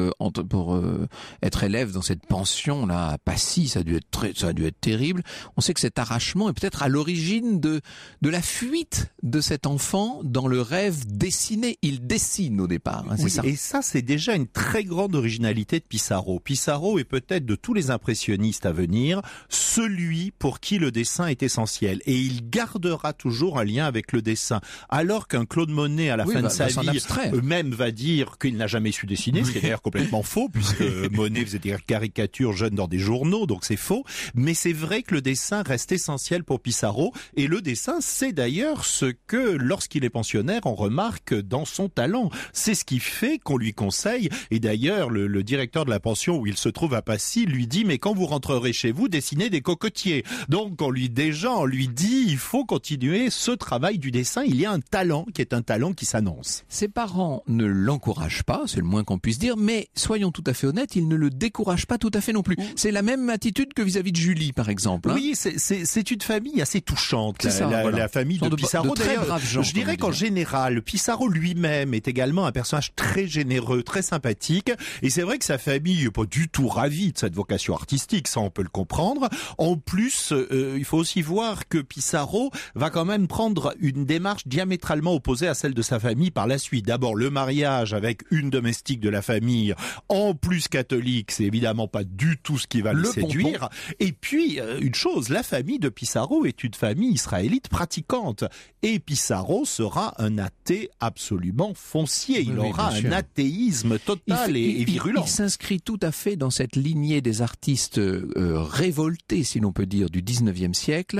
[SPEAKER 5] être élève dans cette pension là à Passy, ça a dû être terrible. On sait que cet arrachement est peut-être à l'origine de la fuite de cet enfant dans le rêve dessiné. Il dessine au départ, c'est ça.
[SPEAKER 6] Et ça, c'est déjà une très grande originalité de Pissarro. Pissarro est peut-être de tous les impressionnistes à venir celui pour qui le dessin est essentiel. Et il gardera toujours un lien avec le dessin. Alors qu'un Claude Monet, à la fin de sa vie, même va dire qu'il n'a jamais su dessiner, ce qui est d'ailleurs complètement faux, puisque Monet faisait des caricatures jeunes dans des journaux, donc c'est faux. Mais c'est vrai que le dessin reste essentiel pour Pissarro. Et le dessin, c'est d'ailleurs ce que, lorsqu'il est pensionnaire, on remarque dans son talent. C'est ce qui fait qu'on lui conseille. Et d'ailleurs, le directeur de la pension où il se trouve à Passy lui dit « Mais quand vous rentrerez chez vous, dessinez des cocotiers ». Donc on lui dit il faut continuer ce travail du dessin. Il y a un talent qui s'annonce.
[SPEAKER 5] Ses parents ne l'encouragent pas, c'est le moins qu'on puisse dire, mais soyons tout à fait honnêtes, ils ne le découragent pas tout à fait non plus. C'est la même attitude que vis-à-vis de Julie, par exemple.
[SPEAKER 6] Oui, c'est une famille assez touchante, la famille de Pissarro. D'ailleurs, je dirais qu'en général, Pissarro lui-même est également un personnage très généreux, très sympathique. Et c'est vrai que sa famille n'est pas du tout ravie de cette vocation artistique, ça on peut le comprendre. En plus, il faut aussi voir que Pissarro va quand même prendre une démarche diamétralement opposée à celle de sa famille par la suite. D'abord, le mariage avec une domestique de la famille, en plus catholique, c'est évidemment pas du tout ce qui va le séduire. Pompon. Et puis, une chose, la famille de Pissarro est une famille israélite pratiquante. Et Pissarro sera un athée absolument foncier. Il aura un athéisme total et virulent.
[SPEAKER 5] Il s'inscrit tout à fait dans cette lignée des artistes révoltés, si l'on peut dire, du 19e siècle,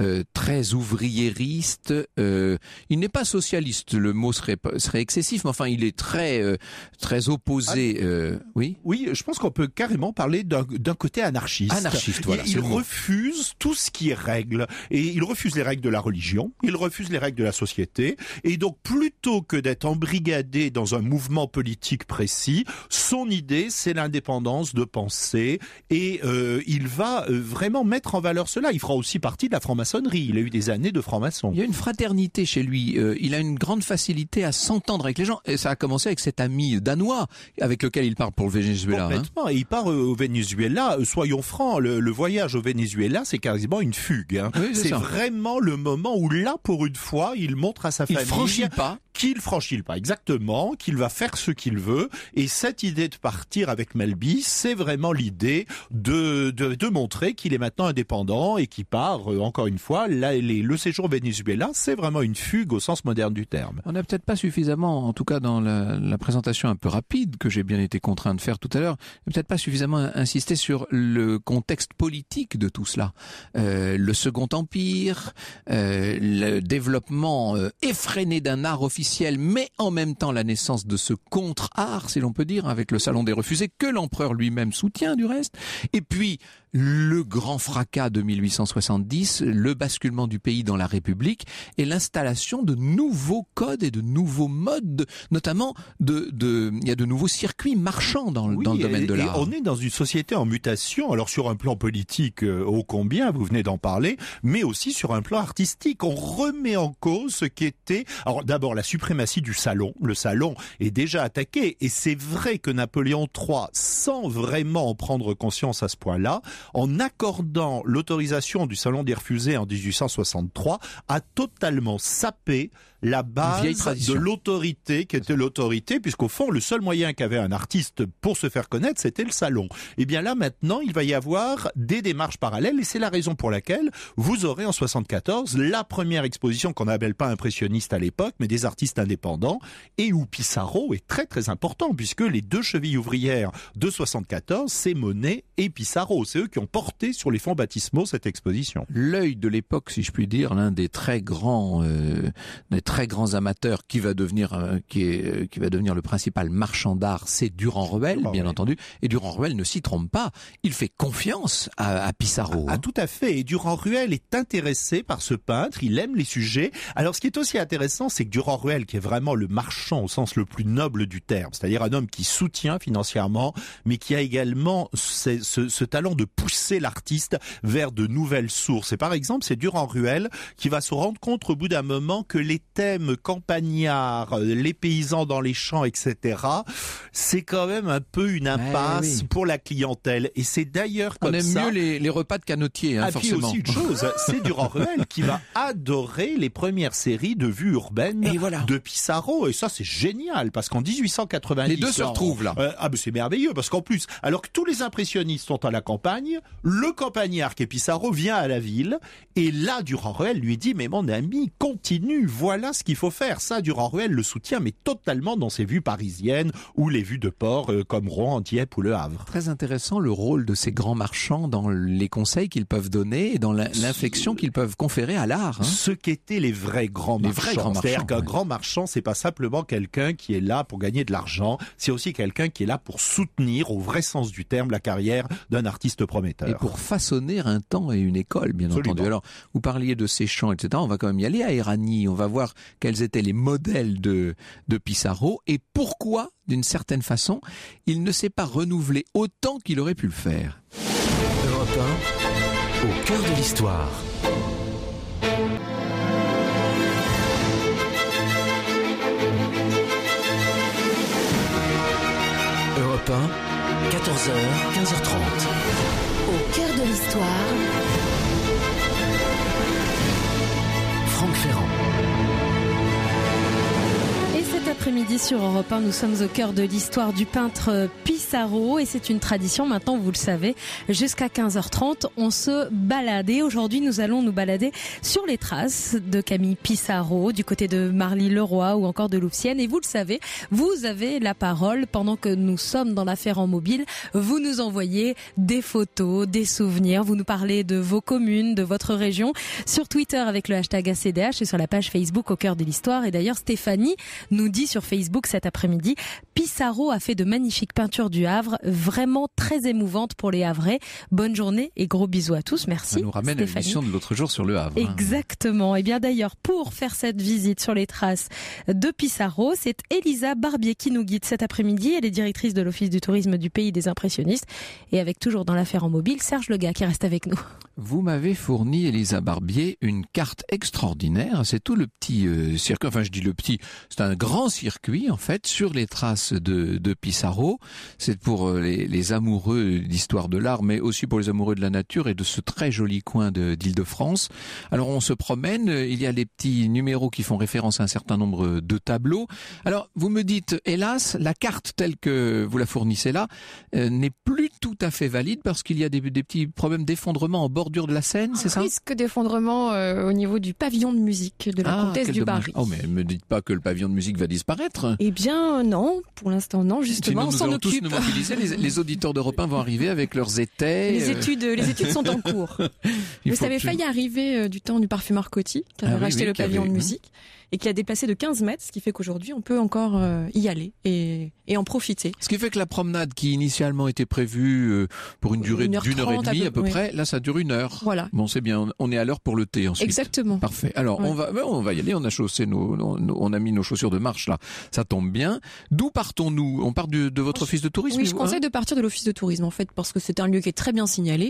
[SPEAKER 5] très ouvriériste. Il n'est pas socialiste, le mot serait excessif, mais enfin il est très opposé. Oui,
[SPEAKER 6] je pense qu'on peut carrément parler d'un côté anarchiste.
[SPEAKER 5] Voilà.
[SPEAKER 6] Il refuse tout ce qui est règles, et il refuse les règles de la religion, il refuse les règles de la société, et donc plutôt que d'être embrigadé dans un mouvement politique précis, son idée c'est l'indépendance de pensée, et il va vraiment mettre en valeur cela. Il fera aussi partie de la franc-maçonnerie. Il a eu des années de franc-maçon.
[SPEAKER 5] Il y a une fraternité chez lui. Il a une grande facilité à s'entendre avec les gens. Et ça a commencé avec cet ami danois avec lequel il part pour le Venezuela.
[SPEAKER 6] Complètement. Et il part au Venezuela. Soyons francs, le voyage au Venezuela, c'est quasiment une fugue.
[SPEAKER 5] Oui,
[SPEAKER 6] c'est vraiment le moment où là, pour une fois, il montre à sa famille qu'il franchit le pas, exactement, qu'il va faire ce qu'il veut. Et cette idée de partir avec Melby, c'est vraiment l'idée de montrer qu'il est maintenant indépendant et qu'il part, encore une fois, le séjour au Venezuela, c'est vraiment une fugue au sens moderne du terme.
[SPEAKER 5] On n'a peut-être pas suffisamment, en tout cas dans la présentation un peu rapide que j'ai bien été contraint de faire tout à l'heure, peut-être pas suffisamment insisté sur le contexte politique de tout cela. Le Second Empire, le développement effréné d'un art officiel, mais en même temps la naissance de ce contre-art, si l'on peut dire, avec le Salon des Refusés, que l'empereur lui-même soutient du reste, et puis le grand fracas de 1870, le basculement du pays dans la République et l'installation de nouveaux codes et de nouveaux modes, notamment il y a de nouveaux circuits marchands dans le domaine de l'art.
[SPEAKER 6] Et on est dans une société en mutation, alors sur un plan politique ô combien, vous venez d'en parler, mais aussi sur un plan artistique. On remet en cause ce qui était, alors d'abord la suprématie du salon. Le salon est déjà attaqué et c'est vrai que Napoléon III, sans vraiment en prendre conscience à ce point-là, en accordant l'autorisation du Salon des Refusés en 1863, a totalement sapé la base de l'autorité qui était l'autorité, puisqu'au fond, le seul moyen qu'avait un artiste pour se faire connaître, c'était le salon. Et bien là, maintenant, il va y avoir des démarches parallèles, et c'est la raison pour laquelle vous aurez en 74 la première exposition qu'on n'appelle pas impressionniste à l'époque, mais des artistes indépendants, et où Pissarro est très très important, puisque les deux chevilles ouvrières de 74, c'est Monet et Pissarro. C'est eux qui ont porté sur les fonds baptismaux cette exposition.
[SPEAKER 5] L'œil de l'époque, si je puis dire, l'un des très grands amateurs qui va devenir le principal marchand d'art, c'est Durand-Ruel, bien entendu. Et Durand-Ruel ne s'y trompe pas. Il fait confiance à Pissarro.
[SPEAKER 6] Ah, tout à fait. Et Durand-Ruel est intéressé par ce peintre. Il aime les sujets. Alors, ce qui est aussi intéressant, c'est que Durand-Ruel, qui est vraiment le marchand au sens le plus noble du terme, c'est-à-dire un homme qui soutient financièrement, mais qui a également ce talent de pousser l'artiste vers de nouvelles sources. Et par exemple, c'est Durand-Ruel qui va se rendre compte au bout d'un moment que les thèmes campagnards, les paysans dans les champs, etc., c'est quand même un peu une impasse pour la clientèle. Et c'est d'ailleurs comme ça...
[SPEAKER 5] On aime mieux les repas de canotiers, forcément.
[SPEAKER 6] Puis aussi une chose, c'est Durand-Ruel qui va adorer les premières séries de vues urbaines de Pissarro. Et ça, c'est génial, parce qu'en 1890...
[SPEAKER 5] Les deux se retrouvent là.
[SPEAKER 6] C'est merveilleux, parce qu'en plus, alors que tous les impressionnistes sont à la campagne, le campagnard qui est Pissarro vient à la ville, et là, Durand-Ruel lui dit, mais mon ami, continue, voilà ce qu'il faut faire. Ça, Durand-Ruel le soutient, mais totalement dans ses vues parisiennes, ou les vues de port comme Rouen, Dieppe ou Le Havre.
[SPEAKER 5] Très intéressant le rôle de ces grands marchands dans les conseils qu'ils peuvent donner et dans l'inflexion qu'ils peuvent conférer à l'art.
[SPEAKER 6] Ce qu'étaient les vrais grands marchands. C'est-à-dire qu'un grand marchand, c'est pas simplement quelqu'un qui est là pour gagner de l'argent, c'est aussi quelqu'un qui est là pour soutenir, au vrai sens du terme, la carrière d'un artiste prometteur.
[SPEAKER 5] Et pour façonner un temps et une école, bien entendu. Alors, vous parliez de ces chants, etc. On va quand même y aller à Éragny. On va voir quels étaient les modèles de Pissarro et pourquoi, d'une certaine façon, il ne s'est pas renouvelé autant qu'il aurait pu le faire.
[SPEAKER 2] Europe 1, au cœur de l'histoire. Europe 1, 14h, 15h30.
[SPEAKER 3] Au cœur de l'histoire,
[SPEAKER 2] Franck Ferrand.
[SPEAKER 4] Et cet après-midi sur Europe 1, nous sommes au cœur de l'histoire du peintre Pissarro et c'est une tradition, maintenant vous le savez, jusqu'à 15h30 on se balade et aujourd'hui nous allons nous balader sur les traces de Camille Pissarro du côté de Marly-le-Roi ou encore de Louvciennes et vous le savez, vous avez la parole pendant que nous sommes dans l'affaire en mobile, vous nous envoyez des photos, des souvenirs, vous nous parlez de vos communes, de votre région sur Twitter avec le hashtag ACDH et sur la page Facebook au cœur de l'histoire et d'ailleurs Stéphanie nous dit sur Facebook cet après-midi, Pissarro a fait de magnifiques peintures du Havre, vraiment très émouvantes pour les Havrais. Bonne journée et gros bisous à tous. Merci.
[SPEAKER 5] Ça nous ramène
[SPEAKER 4] Stéphanie.
[SPEAKER 5] à l'émission de l'autre jour sur le Havre.
[SPEAKER 4] Exactement. Et bien d'ailleurs, pour faire cette visite sur les traces de Pissarro, c'est Elisa Barbier qui nous guide cet après-midi. Elle est directrice de l'Office du tourisme du Pays des Impressionnistes. Et avec toujours dans l'affaire en mobile, Serge Lega qui reste avec nous.
[SPEAKER 5] Vous m'avez fourni, Elisa Barbier, une carte extraordinaire. C'est tout le petit circuit, enfin je dis le petit, c'est un grand circuit en fait sur les traces de Pissarro. C'est pour les amoureux d'histoire de l'art, mais aussi pour les amoureux de la nature et de ce très joli coin d'Île-de-France. Alors on se promène, il y a les petits numéros qui font référence à un certain nombre de tableaux. Alors vous me dites, hélas, la carte telle que vous la fournissez là n'est plus tout à fait valide parce qu'il y a des petits problèmes d'effondrement en bordure de la Seine, c'est ça?
[SPEAKER 7] Risque d'effondrement au niveau du pavillon de musique de la comtesse du Barry.
[SPEAKER 5] Oh mais ne me dites pas que le pavillon de musique va disparaître.
[SPEAKER 7] Eh bien non, pour l'instant non, justement.
[SPEAKER 5] Sinon, nous allons tous nous mobiliser. Les auditeurs d'Europe 1 vont arriver avec leurs étais.
[SPEAKER 7] Les études sont en cours. Mais ça avait failli arriver du temps du parfumeur Coty, qui avait racheté le pavillon de musique et qui a déplacé de 15 mètres, ce qui fait qu'aujourd'hui on peut encore y aller et en profiter.
[SPEAKER 5] Ce qui fait que la promenade qui initialement était prévue pour une durée d'une heure et demie à peu près, là ça dure 1 heure.
[SPEAKER 7] Voilà.
[SPEAKER 5] Bon, c'est bien, on est à l'heure pour le thé ensuite.
[SPEAKER 7] Exactement.
[SPEAKER 5] Parfait. Alors on va y aller, on a chaussé on a mis nos chaussures de marche là. Ça tombe bien. D'où partons-nous? On part de votre office de tourisme?
[SPEAKER 7] Oui, je conseille de partir de l'office de tourisme en fait, parce que c'est un lieu qui est très bien signalé,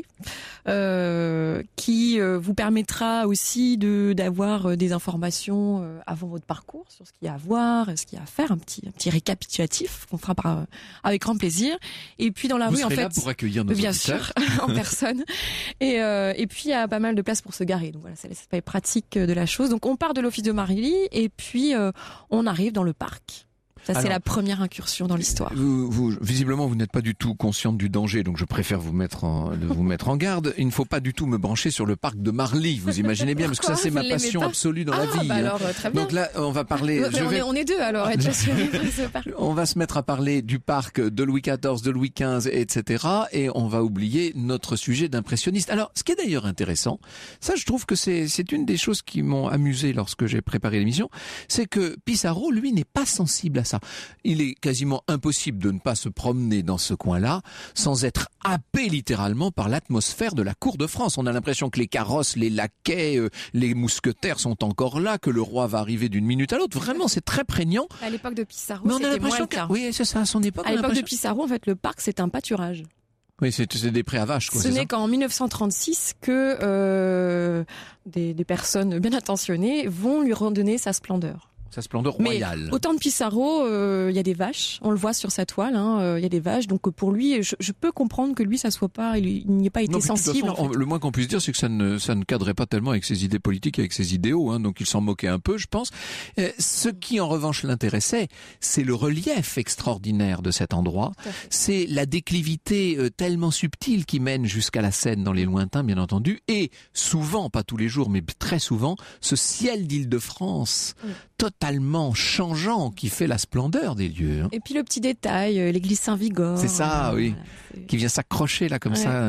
[SPEAKER 7] qui vous permettra aussi d'avoir des informations avant votre parcours sur ce qu'il y a à voir, ce qu'il y a à faire, un petit récapitulatif qu'on fera avec grand plaisir. Et puis dans la rue, en fait,
[SPEAKER 5] là pour accueillir nos
[SPEAKER 7] bien
[SPEAKER 5] auditeurs.
[SPEAKER 7] sûr, en personne. Et puis il y a pas mal de places pour se garer. Donc voilà, c'est l'aspect pratique de la chose. Donc on part de l'office de Marly et puis on arrive dans le parc. Ça, c'est la première incursion dans l'histoire.
[SPEAKER 5] Visiblement, vous n'êtes pas du tout consciente du danger, donc je préfère vous mettre en garde. Il ne faut pas du tout me brancher sur le parc de Marly, vous imaginez bien, parce que ça, c'est ma passion absolue dans la vie.
[SPEAKER 7] Alors, très bien.
[SPEAKER 5] Donc là, on va parler...
[SPEAKER 7] On est deux, alors, être passionnés par ce parc.
[SPEAKER 5] On va se mettre à parler du parc de Louis XIV, de Louis XV, etc. Et on va oublier notre sujet d'impressionniste. Alors, ce qui est d'ailleurs intéressant, ça, je trouve que c'est une des choses qui m'ont amusé lorsque j'ai préparé l'émission, c'est que Pissarro, lui, n'est pas sensible à ça. Il est quasiment impossible de ne pas se promener dans ce coin-là sans être happé littéralement par l'atmosphère de la cour de France. On a l'impression que les carrosses, les laquais, les mousquetaires sont encore là, que le roi va arriver d'une minute à l'autre. Vraiment, c'est très prégnant.
[SPEAKER 7] À l'époque de Pissarro, c'était moins le cas.
[SPEAKER 5] Oui, c'est ça, à son époque.
[SPEAKER 7] À l'époque de Pissarro, en fait, le parc, c'est un pâturage.
[SPEAKER 5] Oui, c'est des prés à vaches, quoi.
[SPEAKER 7] Ce n'est qu'en 1936 que des personnes bien intentionnées vont lui redonner sa splendeur.
[SPEAKER 5] Sa splendeur royale.
[SPEAKER 7] Mais au temps de Pissarro, il y a des vaches. On le voit sur sa toile. Il y a des vaches. Donc pour lui, je peux comprendre que lui, ça soit pas, il n'y ait pas été sensible.
[SPEAKER 5] De toute façon, le moins qu'on puisse dire, c'est que ça ne cadrait pas tellement avec ses idées politiques, avec ses idéaux. Donc il s'en moquait un peu, je pense. Ce qui en revanche l'intéressait, c'est le relief extraordinaire de cet endroit. C'est la déclivité tellement subtile qui mène jusqu'à la Seine dans les lointains, bien entendu, et souvent, pas tous les jours, mais très souvent, ce ciel d'Île-de-France. Totalement changeant qui fait la splendeur des lieux.
[SPEAKER 7] Et puis le petit détail, l'église Saint-Vigor.
[SPEAKER 5] C'est ça, oui. Qui vient s'accrocher là comme ça.